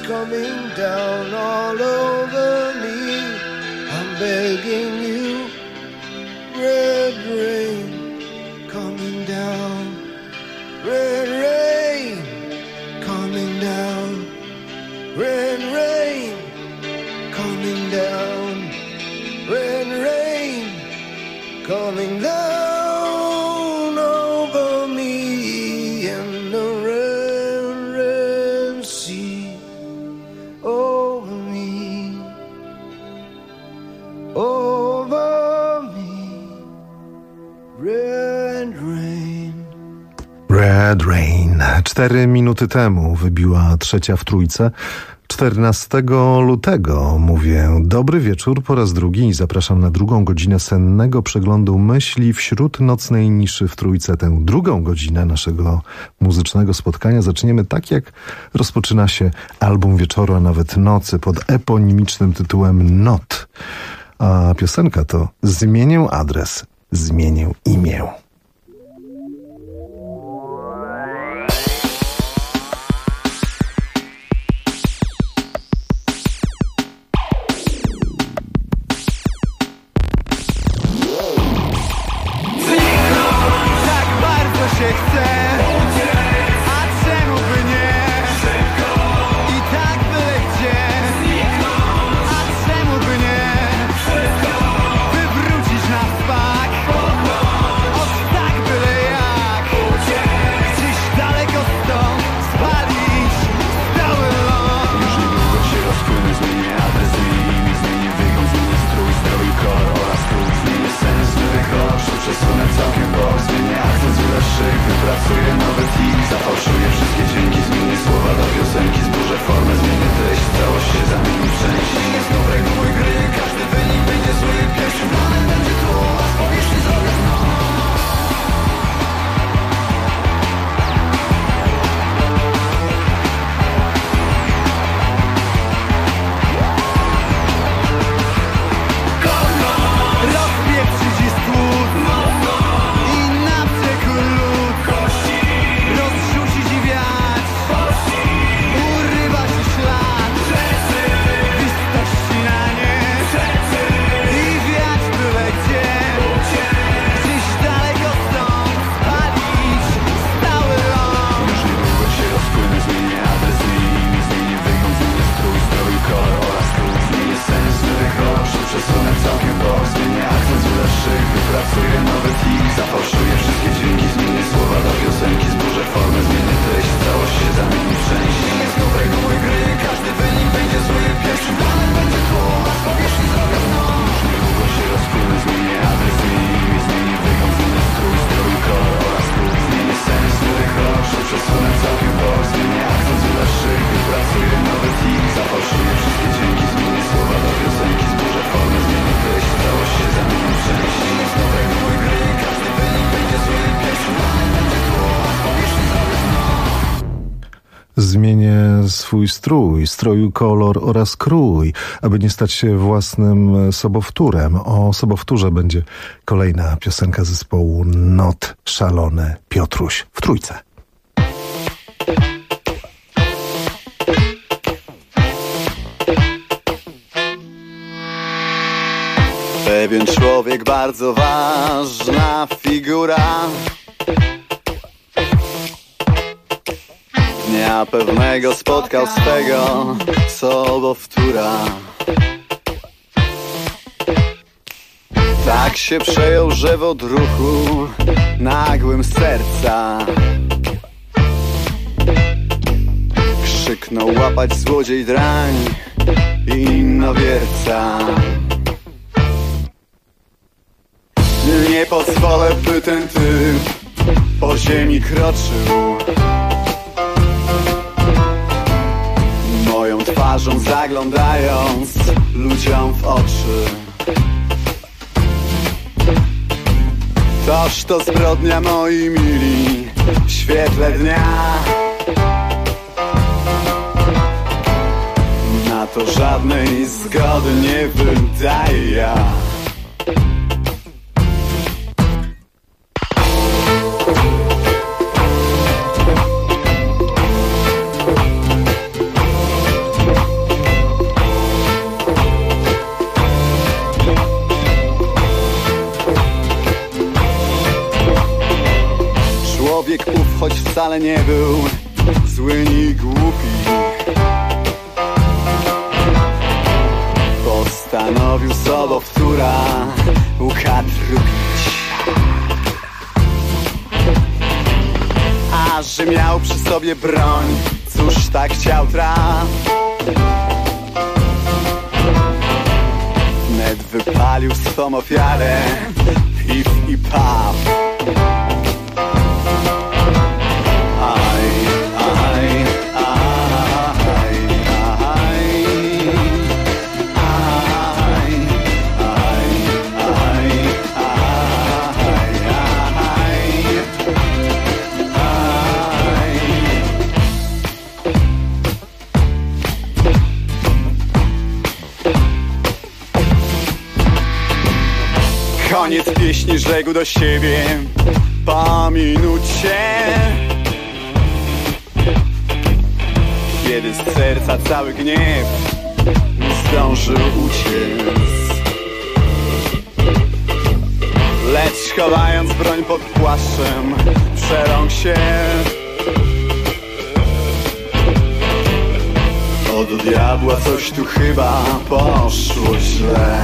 coming down all over me. I'm begging you, red rain coming down, red rain coming down, red rain coming down, red rain coming down over me in the red, red sea over me, over me, red rain. Red Rain. 4 minuty temu wybiła 3 w Trójce. 14 lutego mówię dobry wieczór po raz drugi i zapraszam na drugą godzinę sennego przeglądu myśli wśród nocnej niszy w Trójce. Tę drugą godzinę naszego muzycznego spotkania zaczniemy tak, jak rozpoczyna się album wieczoru, a nawet nocy pod eponimicznym tytułem Not. A piosenka to Zmienię adres, zmienię imię. Wypracuję nowe team, zafałszuję wszystkie dźwięki, zmienię słowa do piosenki, zburzę formę, zmienię treść, całość się zamieni w część. Nie znów reguły gry, każdy wynik będzie zły, pierwszym planem będzie tu, a z powierzchni zrobię dno. Przesunę całkiem bok, zmienię akcent z ulepszych, wypracuję nowy team, zafałszuję wszystkie dźwięki, zmienię słowa do piosenki, zburzę formę, zmienię treść, całość się zamieni w część. Nie z nowej reguły gry, każdy wynik będzie zły, pierwszym planem będzie tło, a z powierzchni zrobię dno. Już niedługo się rozpłynę, zmienię adres, zmienię imię, zmienię wygląd, zmienię strój, kolor oraz klucz, zmienię sens, nowych oczu, przesunę całkiem bok, zmienię akcent z ulepszych, wypracuję nowy team, zafałszuję wszystkie dźwięki, zmienię słowa do piosenki, zburzę formę, zmienię treść, całość się zamieni w część. Nie z nowej reguły gry, każdy wynik będzie zły, pierwszym planem będzie tło, a z powierzchni zrobię dno. Zmienię swój strój, stroju kolor oraz krój, aby nie stać się własnym sobowtórem. O sobowtórze będzie kolejna piosenka zespołu Not, Szalony Piotruś w Trójce. Pewien człowiek, bardzo ważna figura, dnia pewnego spotkał swego sobowtóra. Tak się przejął, że w odruchu nagłym serca krzyknął: łapać złodziej drań i innowierca. Nie pozwolę, by ten typ po ziemi kroczył, moją twarzą zaglądając ludziom w oczy. Toż to zbrodnia, moi mili, w świetle dnia. Na to żadnej zgody nie wydaje ja. choć wcale nie był zły ni głupi. Postanowił sobowtóra ukatrupić, a że miał przy sobie broń, cóż tak chciał traf. Wnet wypalił swą ofiarę piw i paw. Koniec pieśni, rzekł do siebie po minucie, kiedy z serca cały gniew zdążył uciec. Lecz chowając broń pod płaszczem, przerąkł się. Od diabła coś tu chyba poszło źle.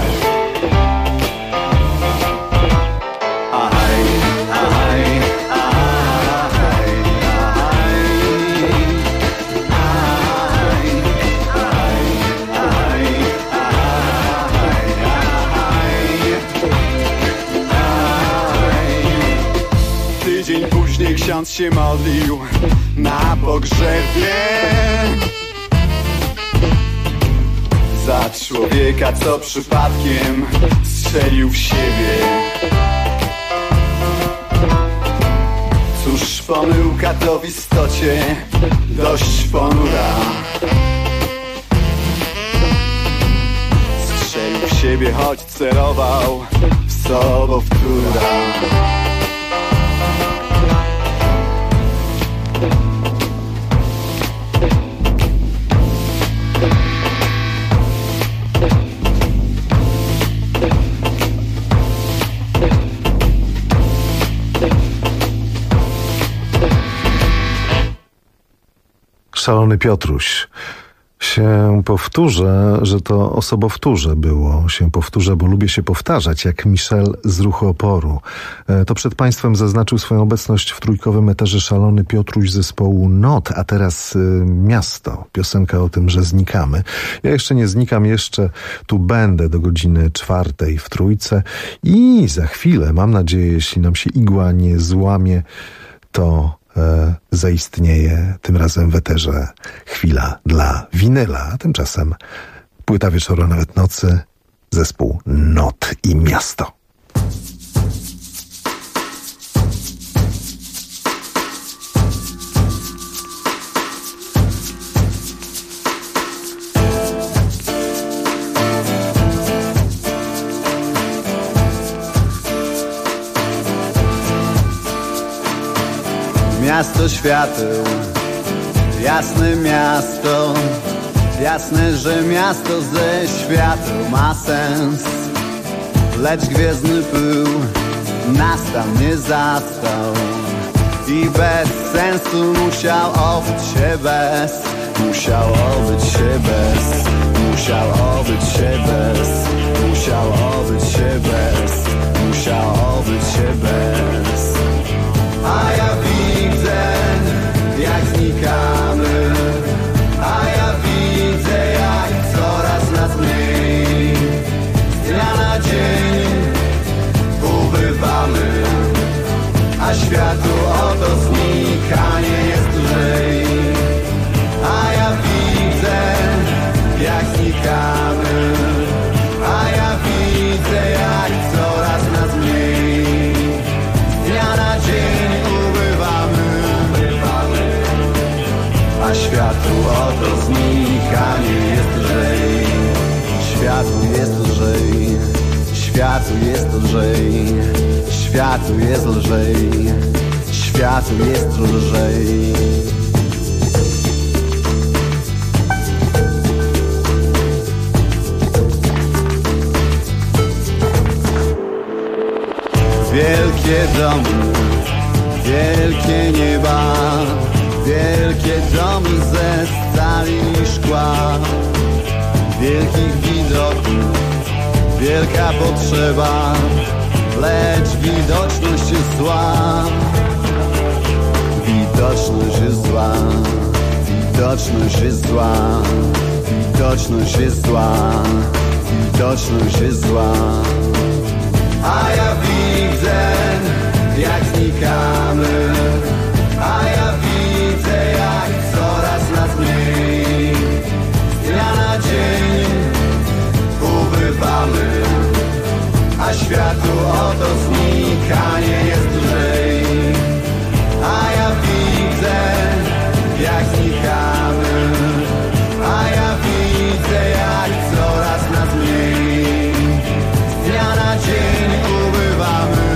Tydzień później ksiądz się modlił na pogrzebie za człowieka, co przypadkiem strzelił w siebie. Cóż, pomyłka to w istocie dość ponura. Strzelił w siebie, choć celował w sobowtóra. Szalony Piotruś. Się powtórzę, że to o sobowtórze było. Się powtórzę, bo lubię się powtarzać, jak Michel z Ruchu Oporu. To przed państwem zaznaczył swoją obecność w trójkowym eterze Szalony Piotruś zespołu Not, a teraz Miasto. Piosenka o tym, że znikamy. Ja jeszcze nie znikam, jeszcze tu będę do godziny 4 w Trójce i za chwilę, mam nadzieję, jeśli nam się igła nie złamie, to zaistnieje tym razem w eterze chwila dla winyla, a tymczasem płyta wieczoru, a nawet nocy, zespół Not i Miasto. Miasto świateł, jasne miasto, jasne, że miasto ze świateł ma sens. Lecz gwiezdny pył nas tam nie zastał i bez sensu musiał obyć się bez, musiał obyć się bez, musiał obyć się bez, musiał obyć się bez, musiał obyć się bez. A ja widzę, jak znikamy, a ja widzę, jak coraz nas mniej. Z dnia na dzień ubywamy, a światu oto znikanie jest lżej. A ja widzę, jak znikamy, a ja widzę, jak coraz nas mniej. Z dnia na dzień a światu oto znikanie jest lżej. Światu jest lżej, światu jest lżej, światu jest lżej, światu jest lżej. Wielkie domy, Wielkie nieba, wielkie domy ze stali i szkła, wielkich widoków, wielka potrzeba, lecz widoczność jest zła. Widoczność jest zła, widoczność jest zła, widoczność jest zła, widoczność jest zła. A ja widzę, jak znikamy, a ja widzę, jak coraz nas mniej. Z dnia na dzień ubywamy, a światu oto znikanie jest lżej. A ja widzę, jak znikamy, a ja widzę, jak coraz nas mniej. Z dnia na dzień ubywamy,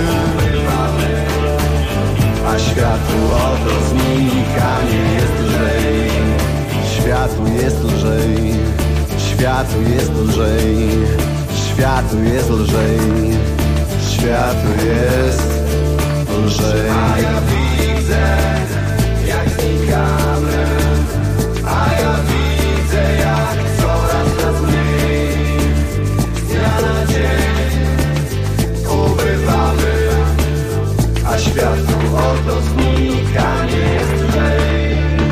a światu oto znikanie jest lżej. Światu jest lżej, światu jest lżej, światu jest lżej, światu jest lżej. A ja widzę, jak znikamy, a ja widzę, jak coraz nas mniej. Z dnia na dzień ubywamy, a światu oto znikanie jest lżej.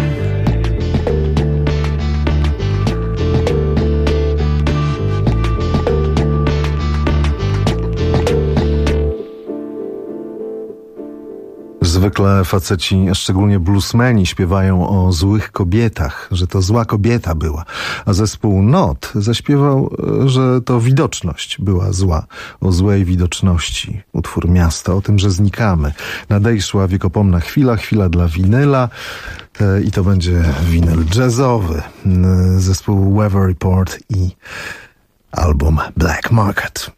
Zwykle faceci, szczególnie bluesmeni, śpiewają o złych kobietach, że to zła kobieta była. A zespół Not zaśpiewał, że to widoczność była zła. O złej widoczności. Utwór Miasta, o tym, że znikamy. Nadejszła wiekopomna chwila, chwila dla winyla. I to będzie winyl jazzowy. Zespół Weather Report i album Black Market.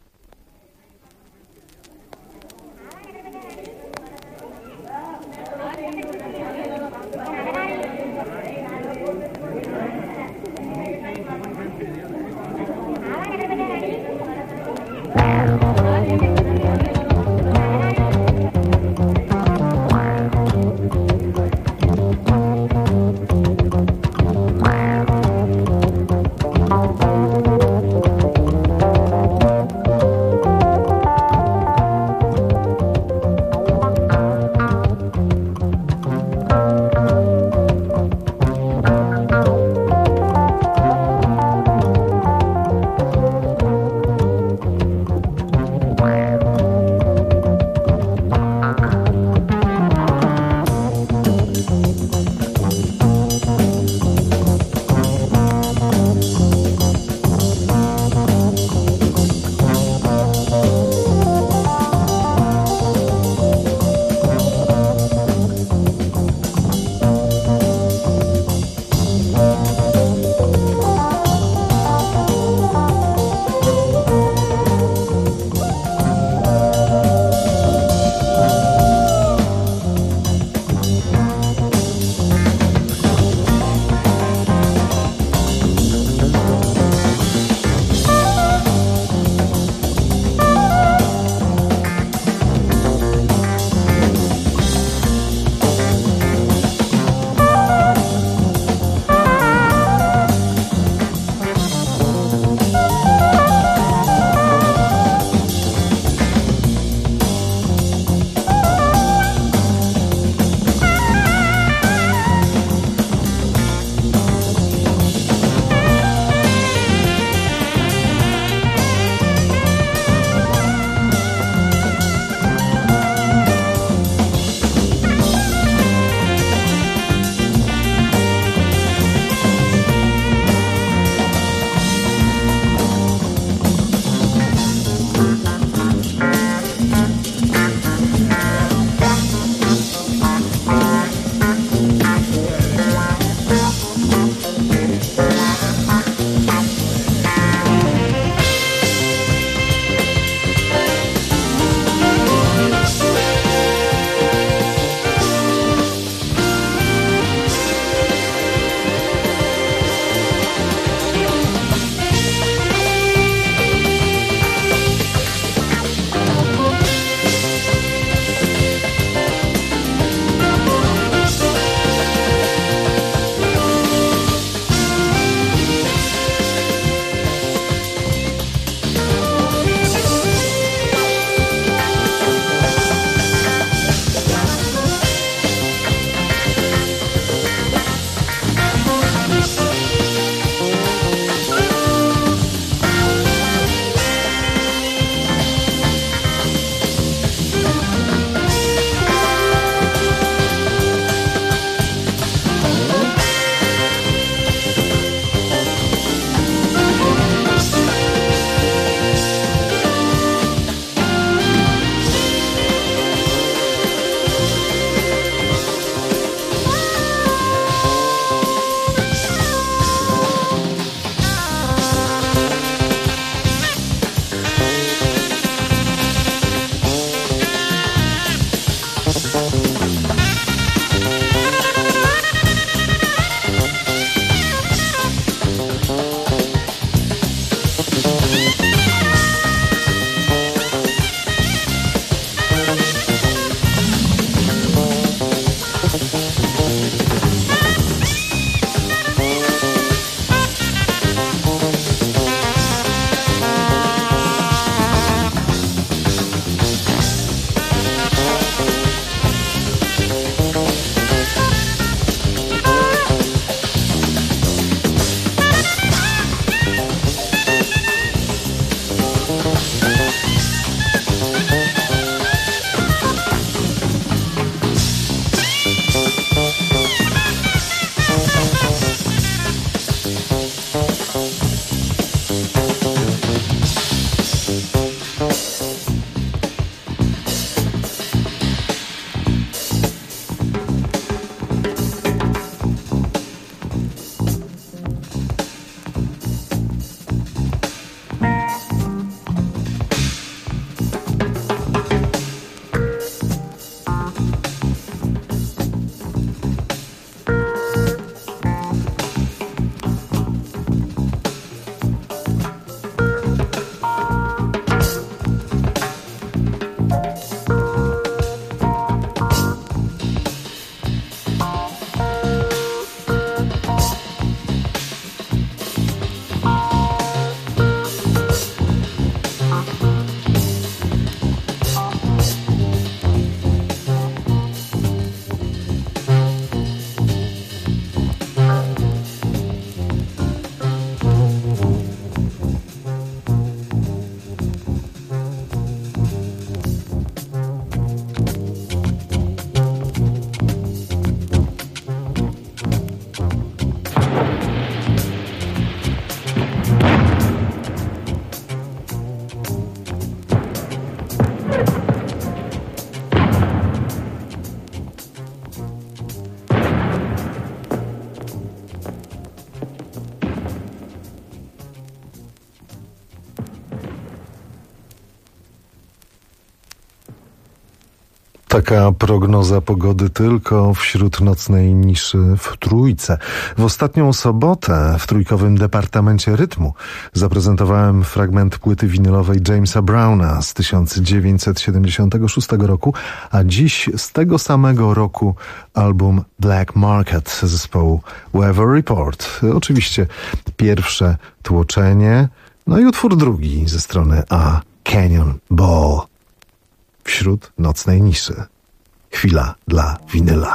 Taka prognoza pogody tylko wśród nocnej niszy w Trójce. W ostatnią sobotę w trójkowym Departamencie Rytmu zaprezentowałem fragment płyty winylowej Jamesa Browna z 1976 roku, a dziś z tego samego roku album Black Market zespołu Weather Report. Oczywiście pierwsze tłoczenie, no i utwór drugi ze strony A, Canyon Ball. Wśród nocnej niszy. Chwila dla winyla.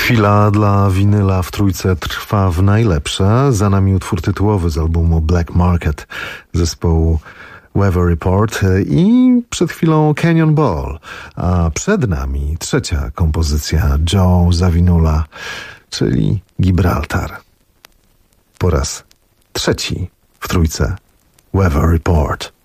Chwila dla winyla w trójce trwa w najlepsze. Za nami utwór tytułowy z albumu Black Market zespołu Weather Report i przed chwilą Canyon Ball, a przed nami trzecia kompozycja Joe Zawinula, czyli Gibraltar. Po raz trzeci w trójce Weather Report.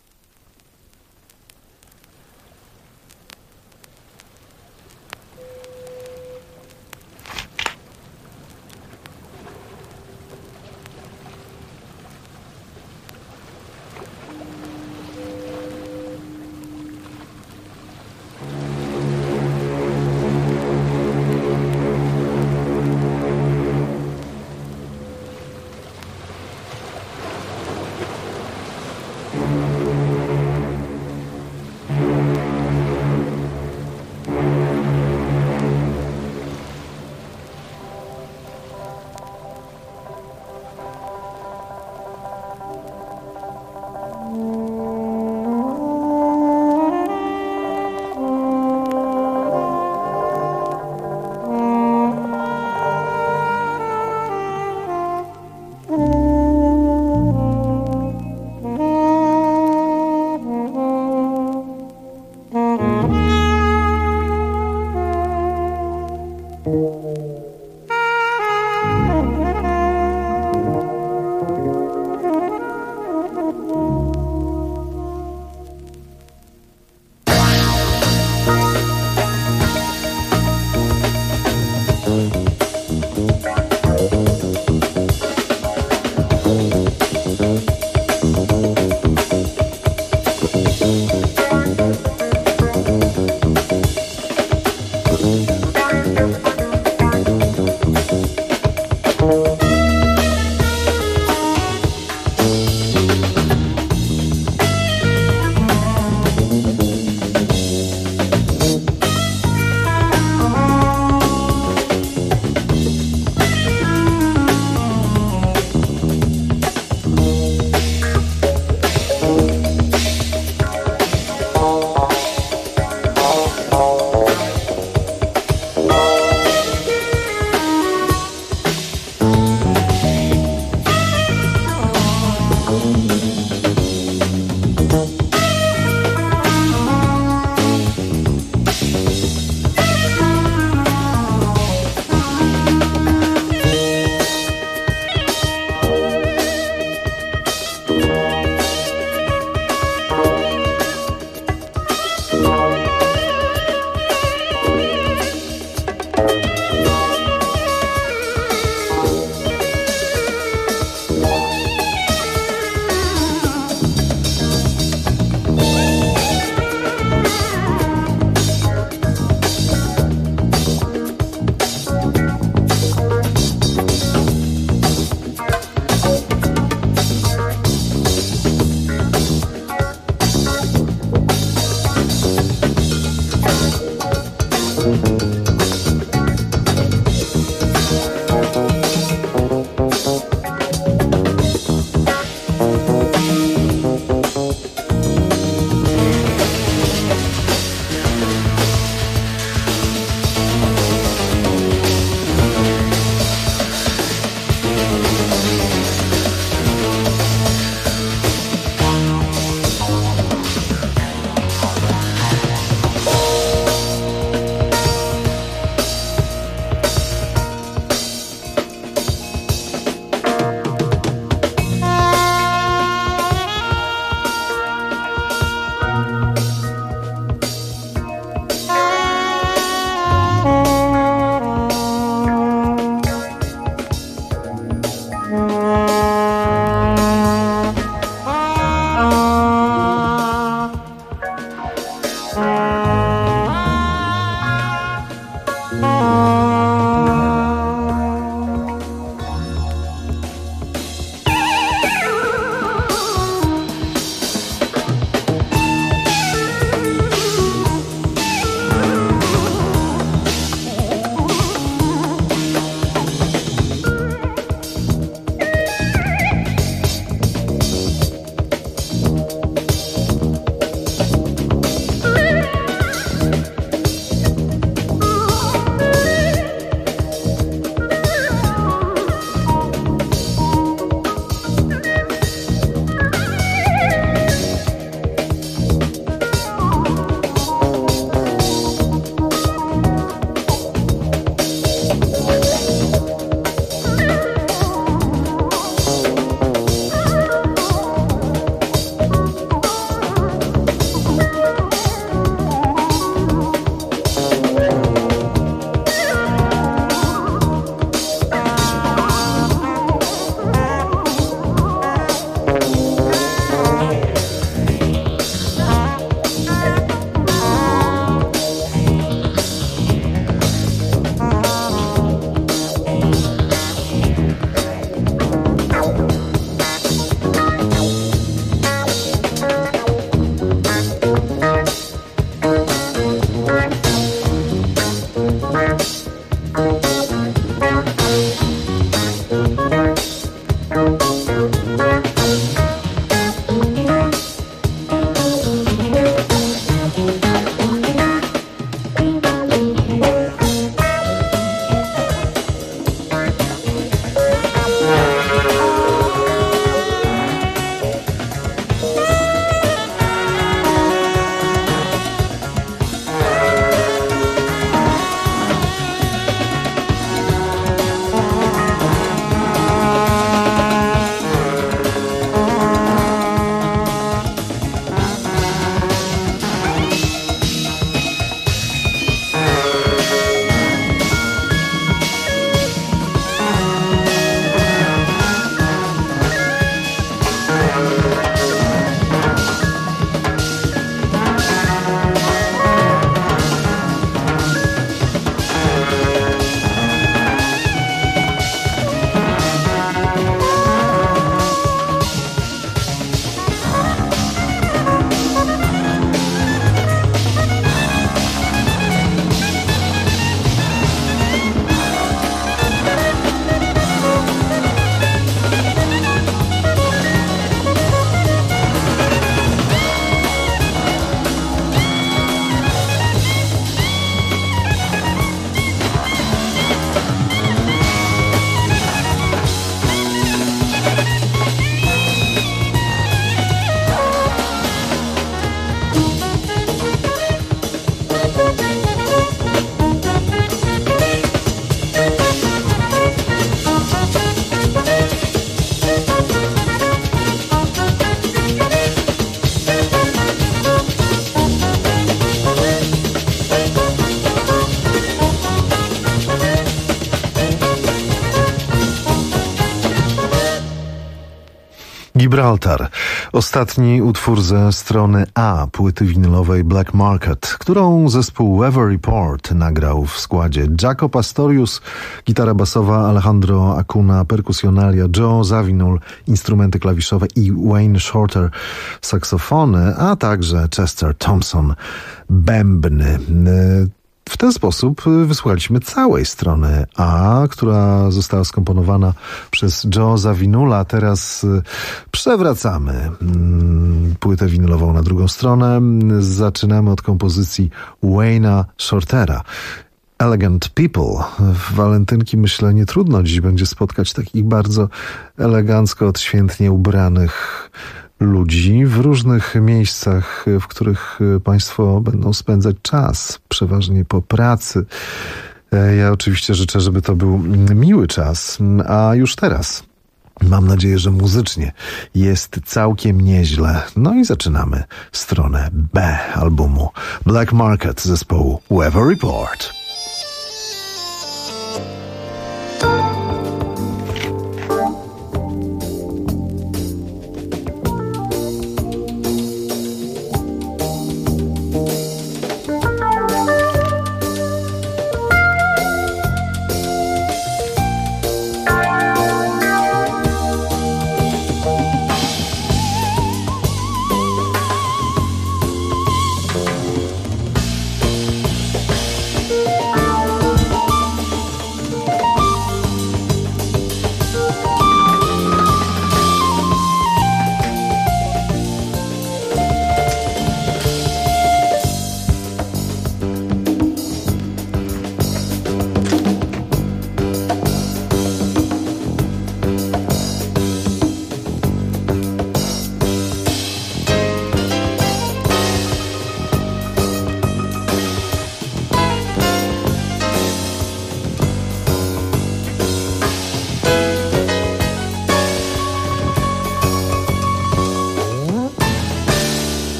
Gibraltar. Ostatni utwór ze strony A płyty winylowej Black Market, którą zespół Weather Report nagrał w składzie Jaco Pastorius, gitara basowa, Alejandro Acuna, perkusjonalia, Joe Zawinul, instrumenty klawiszowe i Wayne Shorter, saksofony, a także Chester Thompson, bębny. W ten sposób wysłuchaliśmy całej strony A, która została skomponowana przez Joe Zawinula. Teraz przewracamy płytę winylową na drugą stronę. Zaczynamy od kompozycji Wayne'a Shortera. Elegant People. W walentynki, myślę, nie trudno dziś będzie spotkać takich bardzo elegancko, odświętnie ubranych ludzi w różnych miejscach, w których Państwo będą spędzać czas, przeważnie po pracy. Ja oczywiście życzę, żeby to był miły czas, a już teraz mam nadzieję, że muzycznie jest całkiem nieźle. No i zaczynamy stronę B albumu Black Market zespołu Weather Report.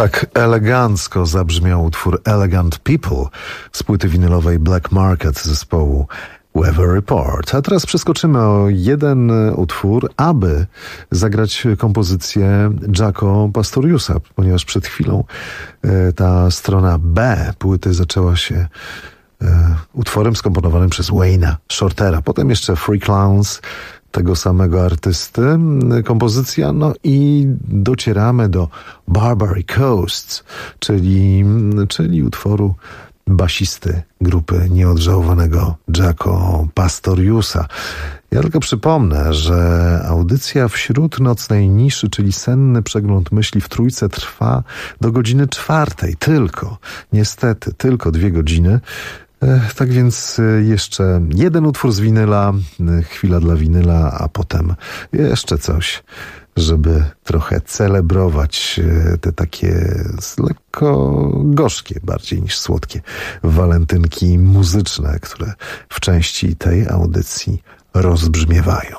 Tak elegancko zabrzmiał utwór Elegant People z płyty winylowej Black Market zespołu Weather Report. A teraz przeskoczymy o jeden utwór, aby zagrać kompozycję Jaco Pastoriusa, ponieważ przed chwilą ta strona B płyty zaczęła się utworem skomponowanym przez Wayne'a Shortera. Potem jeszcze Free Clowns tego samego artysty, kompozycja, no i docieramy do Barbary Coast, czyli utworu basisty grupy nieodżałowanego Jaco Pastoriusa. Ja tylko przypomnę, że audycja Wśród nocnej niszy, czyli senny przegląd myśli w Trójce, trwa do godziny 4. Tylko, niestety, tylko 2 godziny. Tak więc jeszcze jeden utwór z winyla, chwila dla winyla, a potem jeszcze coś, żeby trochę celebrować te takie lekko gorzkie, bardziej niż słodkie walentynki muzyczne, które w części tej audycji rozbrzmiewają.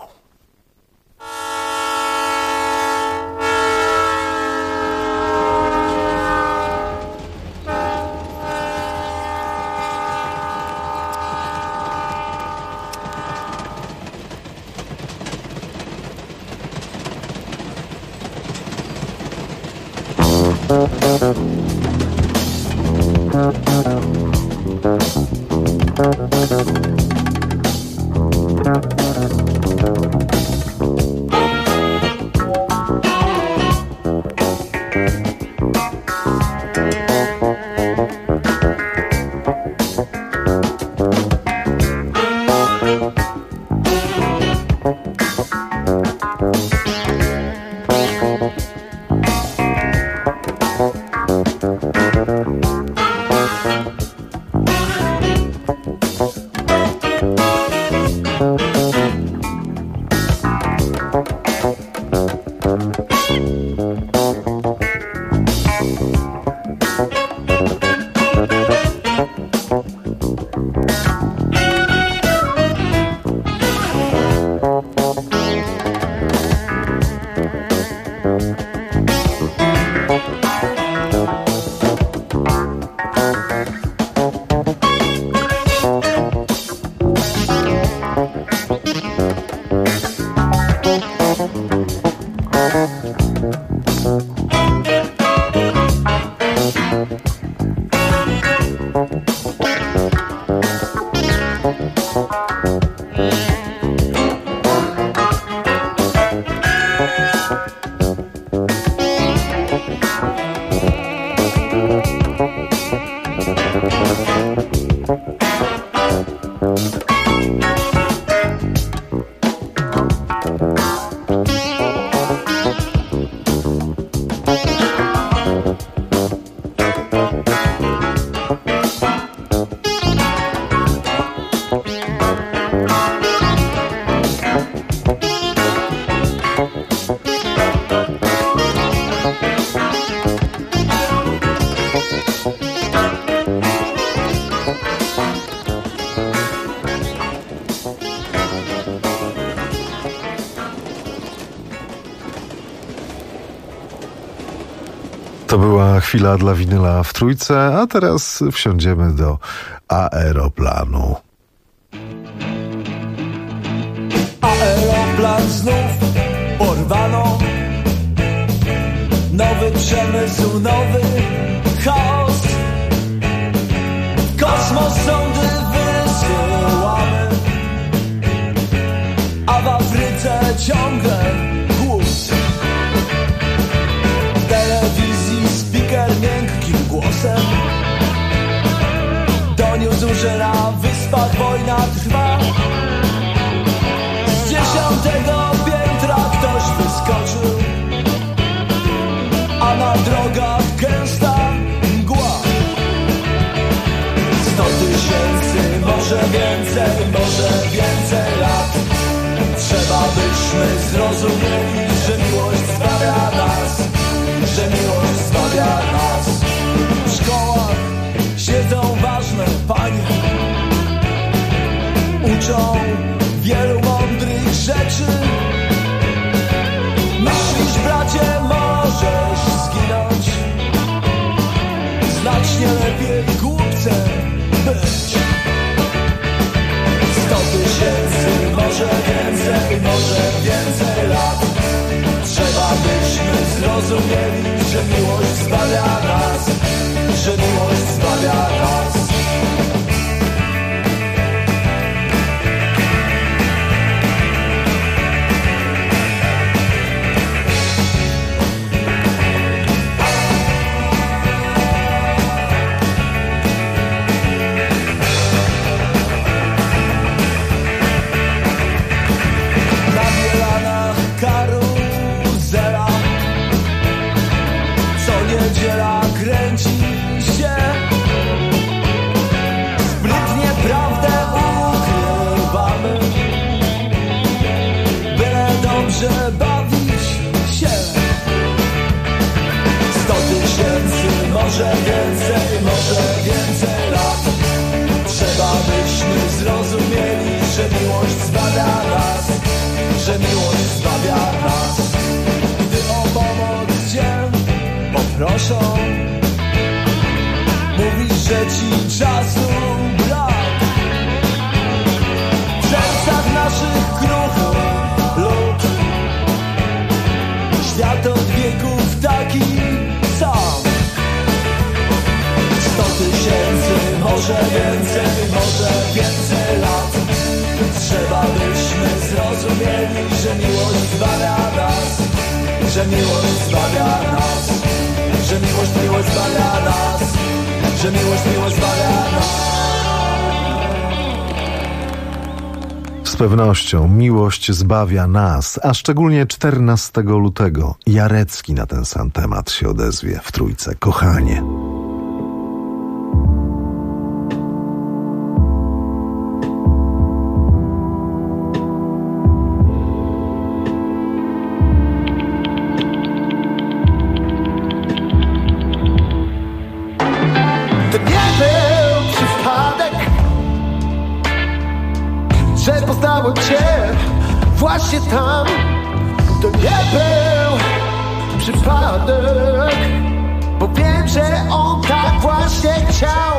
To była chwila dla winyla w Trójce, a teraz wsiądziemy do aeroplanu. Aeroplan znów porwano. Nowy przemysł, nowy chaos. Kosmos sondy wysyłamy, a w Afryce ciągle głód. Speaker miękkim głosem doniósł, że na wyspach wojna trwa. Z 10. piętra ktoś wyskoczył, a na drogach gęsta mgła. 100 000, może więcej lat. Trzeba byśmy zrozumieli, że miłość zbawia nas, że miłość zbawia nas. W szkołach siedzą ważne panie, uczą wielu mądrych rzeczy. Myślisz, bracie, możesz zginąć, nie lepiej głupcem być. 100 000, może więcej lat. Trzeba byśmy zrozumieli, że miłość zbawia nas, że miłość zbawia nas. Niedziela kręci się, sprytnie prawdę ukrywamy, byle dobrze bawić się. 100 000, może więcej lat. Trzeba byśmy zrozumieli, że miłość zbawia nas, że miłość zbawia nas. Gdy o pomoc cię proszą, mówisz, że ci czasu brak. W sercach naszych kruchy lód, świat od wieków taki sam. 100 000, może więcej lat. Trzeba byśmy zrozumieli, że miłość zbawia nas, że miłość zbawia nas. Że miłość zbawia nas, że miłość zbawia nas. Z pewnością miłość zbawia nas, a szczególnie 14 lutego Jarecki na ten sam temat się odezwie w Trójce. Kochanie. Właśnie tam to nie był przypadek, bo wiem, że on tak właśnie chciał.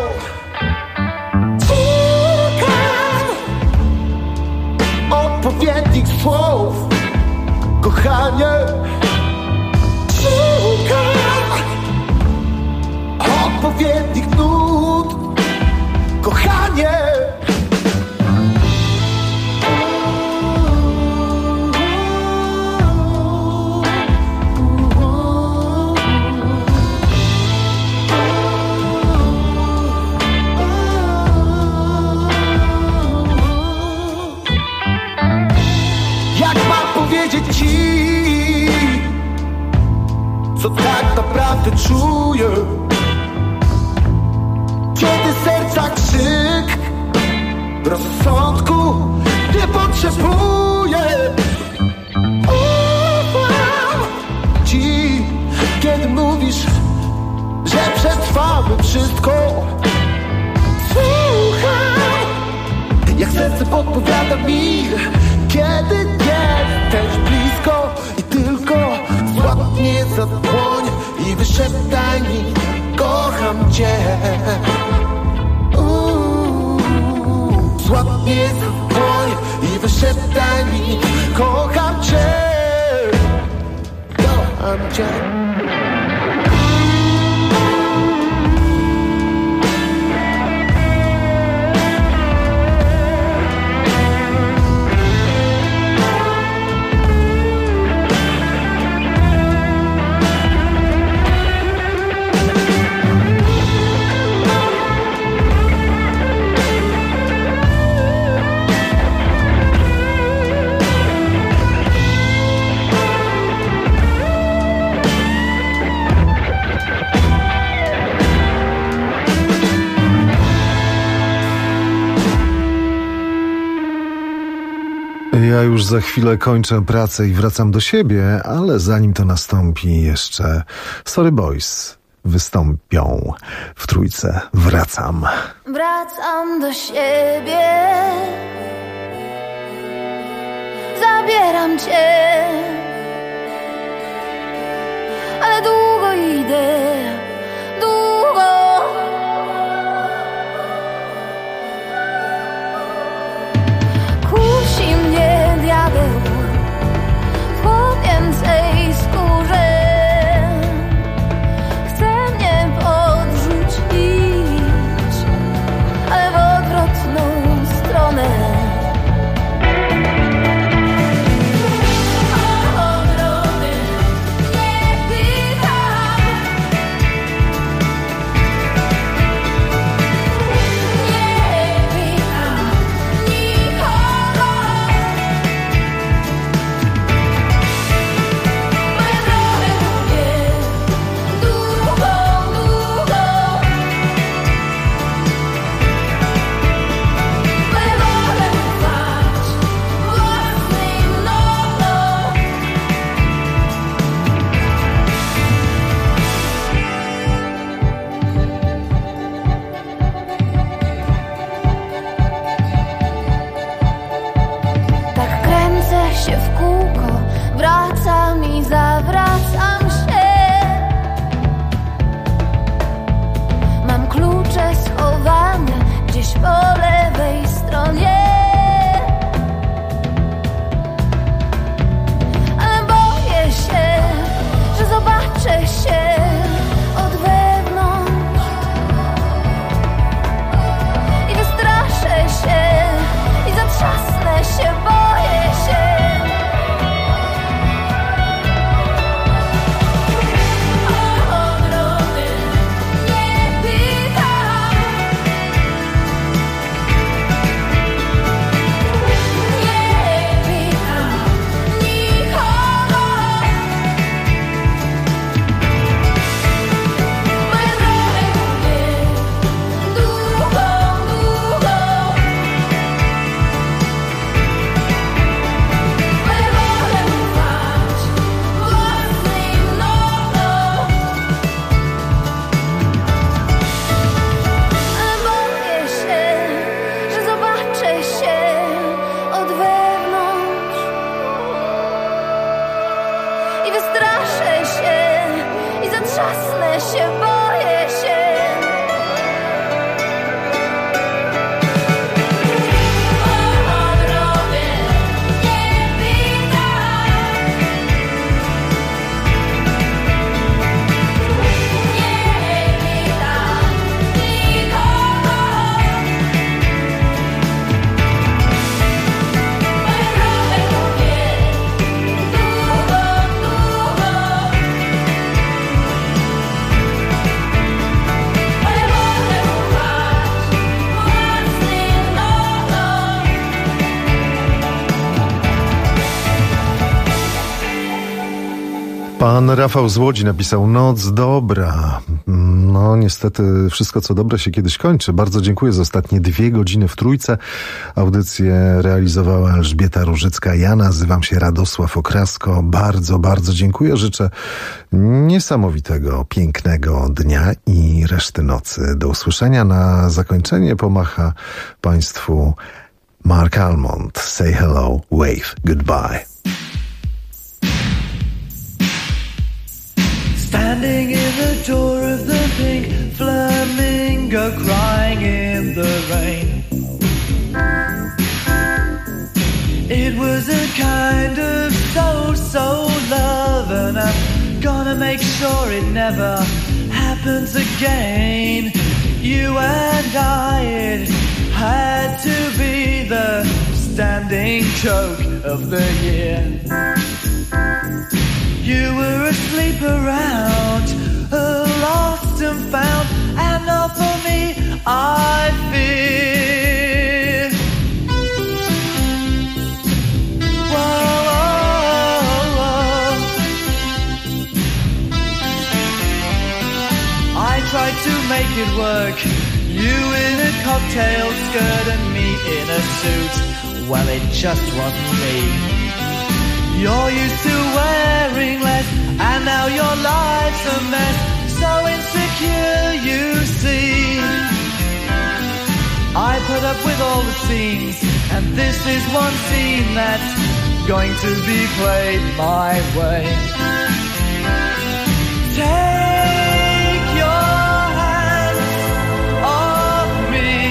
Szukam odpowiednich słów, kochanie. Szukam odpowiednich nut, kochanie. Ci, co tak naprawdę czuję, kiedy serca krzyk rozsądku nie potrzebuję. Ufam ci, kiedy mówisz, że przetrwamy wszystko. Słucham, jak serce podpowiada mi, kiedy jesteś blisko i tylko złap mnie za dłoń i wyszeptaj mi, kocham cię. Złap mnie za dłoń i wyszeptaj mi, kocham cię. Kocham cię. Ja już za chwilę kończę pracę i wracam do siebie, ale zanim to nastąpi jeszcze Sorry Boys wystąpią w Trójce. Wracam. Wracam do siebie, zabieram cię, ale długo idę, długo. Pan Rafał z Łodzi napisał: noc dobra. No niestety wszystko co dobre się kiedyś kończy. Bardzo dziękuję za ostatnie 2 godziny w Trójce. Audycję realizowała Elżbieta Różycka. Ja nazywam się Radosław Okrasko. Bardzo, bardzo dziękuję. Życzę niesamowitego, pięknego dnia i reszty nocy. Do usłyszenia. Na zakończenie pomacha Państwu Mark Almond. Say hello, wave, goodbye. Standing in the door of the pink flamingo, crying in the rain. It was a kind of so love, and I'm gonna make sure it never happens again. You and I, it had to be the standing joke of the year. You were asleep around, lost and found, and not for me, I fear. Whoa, whoa, whoa. I tried to make it work, you in a cocktail skirt and me in a suit. Well, it just wasn't me. You're used to wearing less, and now your life's a mess. So insecure, you see. I put up with all the scenes, and this is one scene that's going to be played my way. Take your hands off me.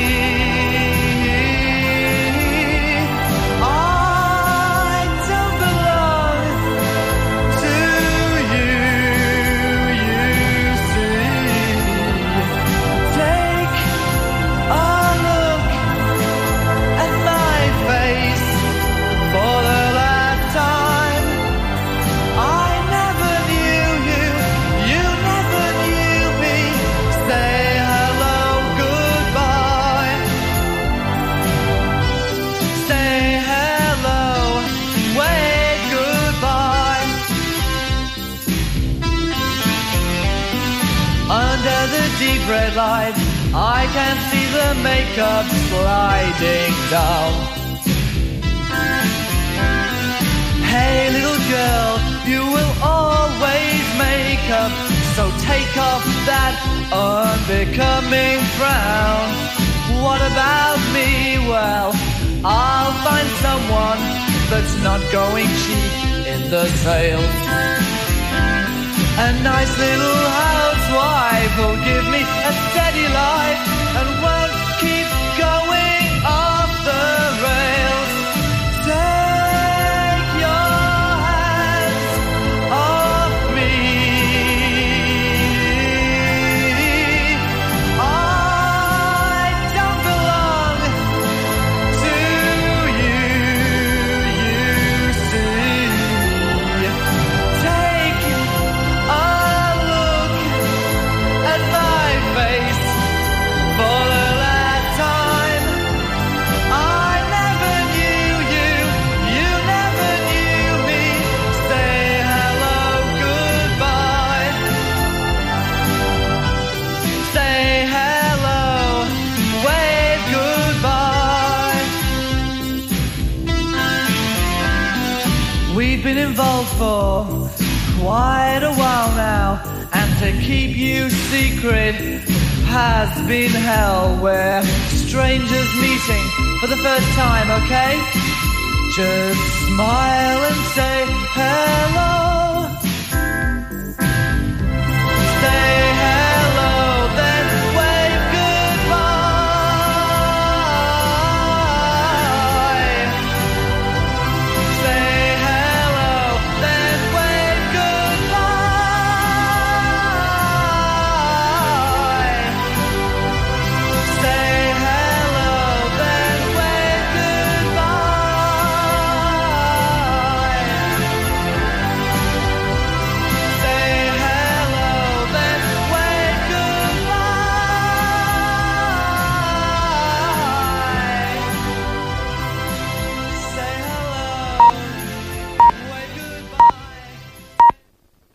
Deep red light, I can see the makeup sliding down. Hey little girl, you will always make up, so take off that unbecoming frown. What about me? Well, I'll find someone that's not going cheap in the sales. A nice little housewife will give me a steady life and won't keep going off the rails. Take your hands off me. I don't belong to you, you see. Take a look at my face for the last time. I never knew you, you never knew me. Say hello, goodbye. Say hello, wave goodbye. We've been involved for quite a while now, and to keep you secret has been hell. We're strangers meeting for the first time, okay? Just smile and say hello.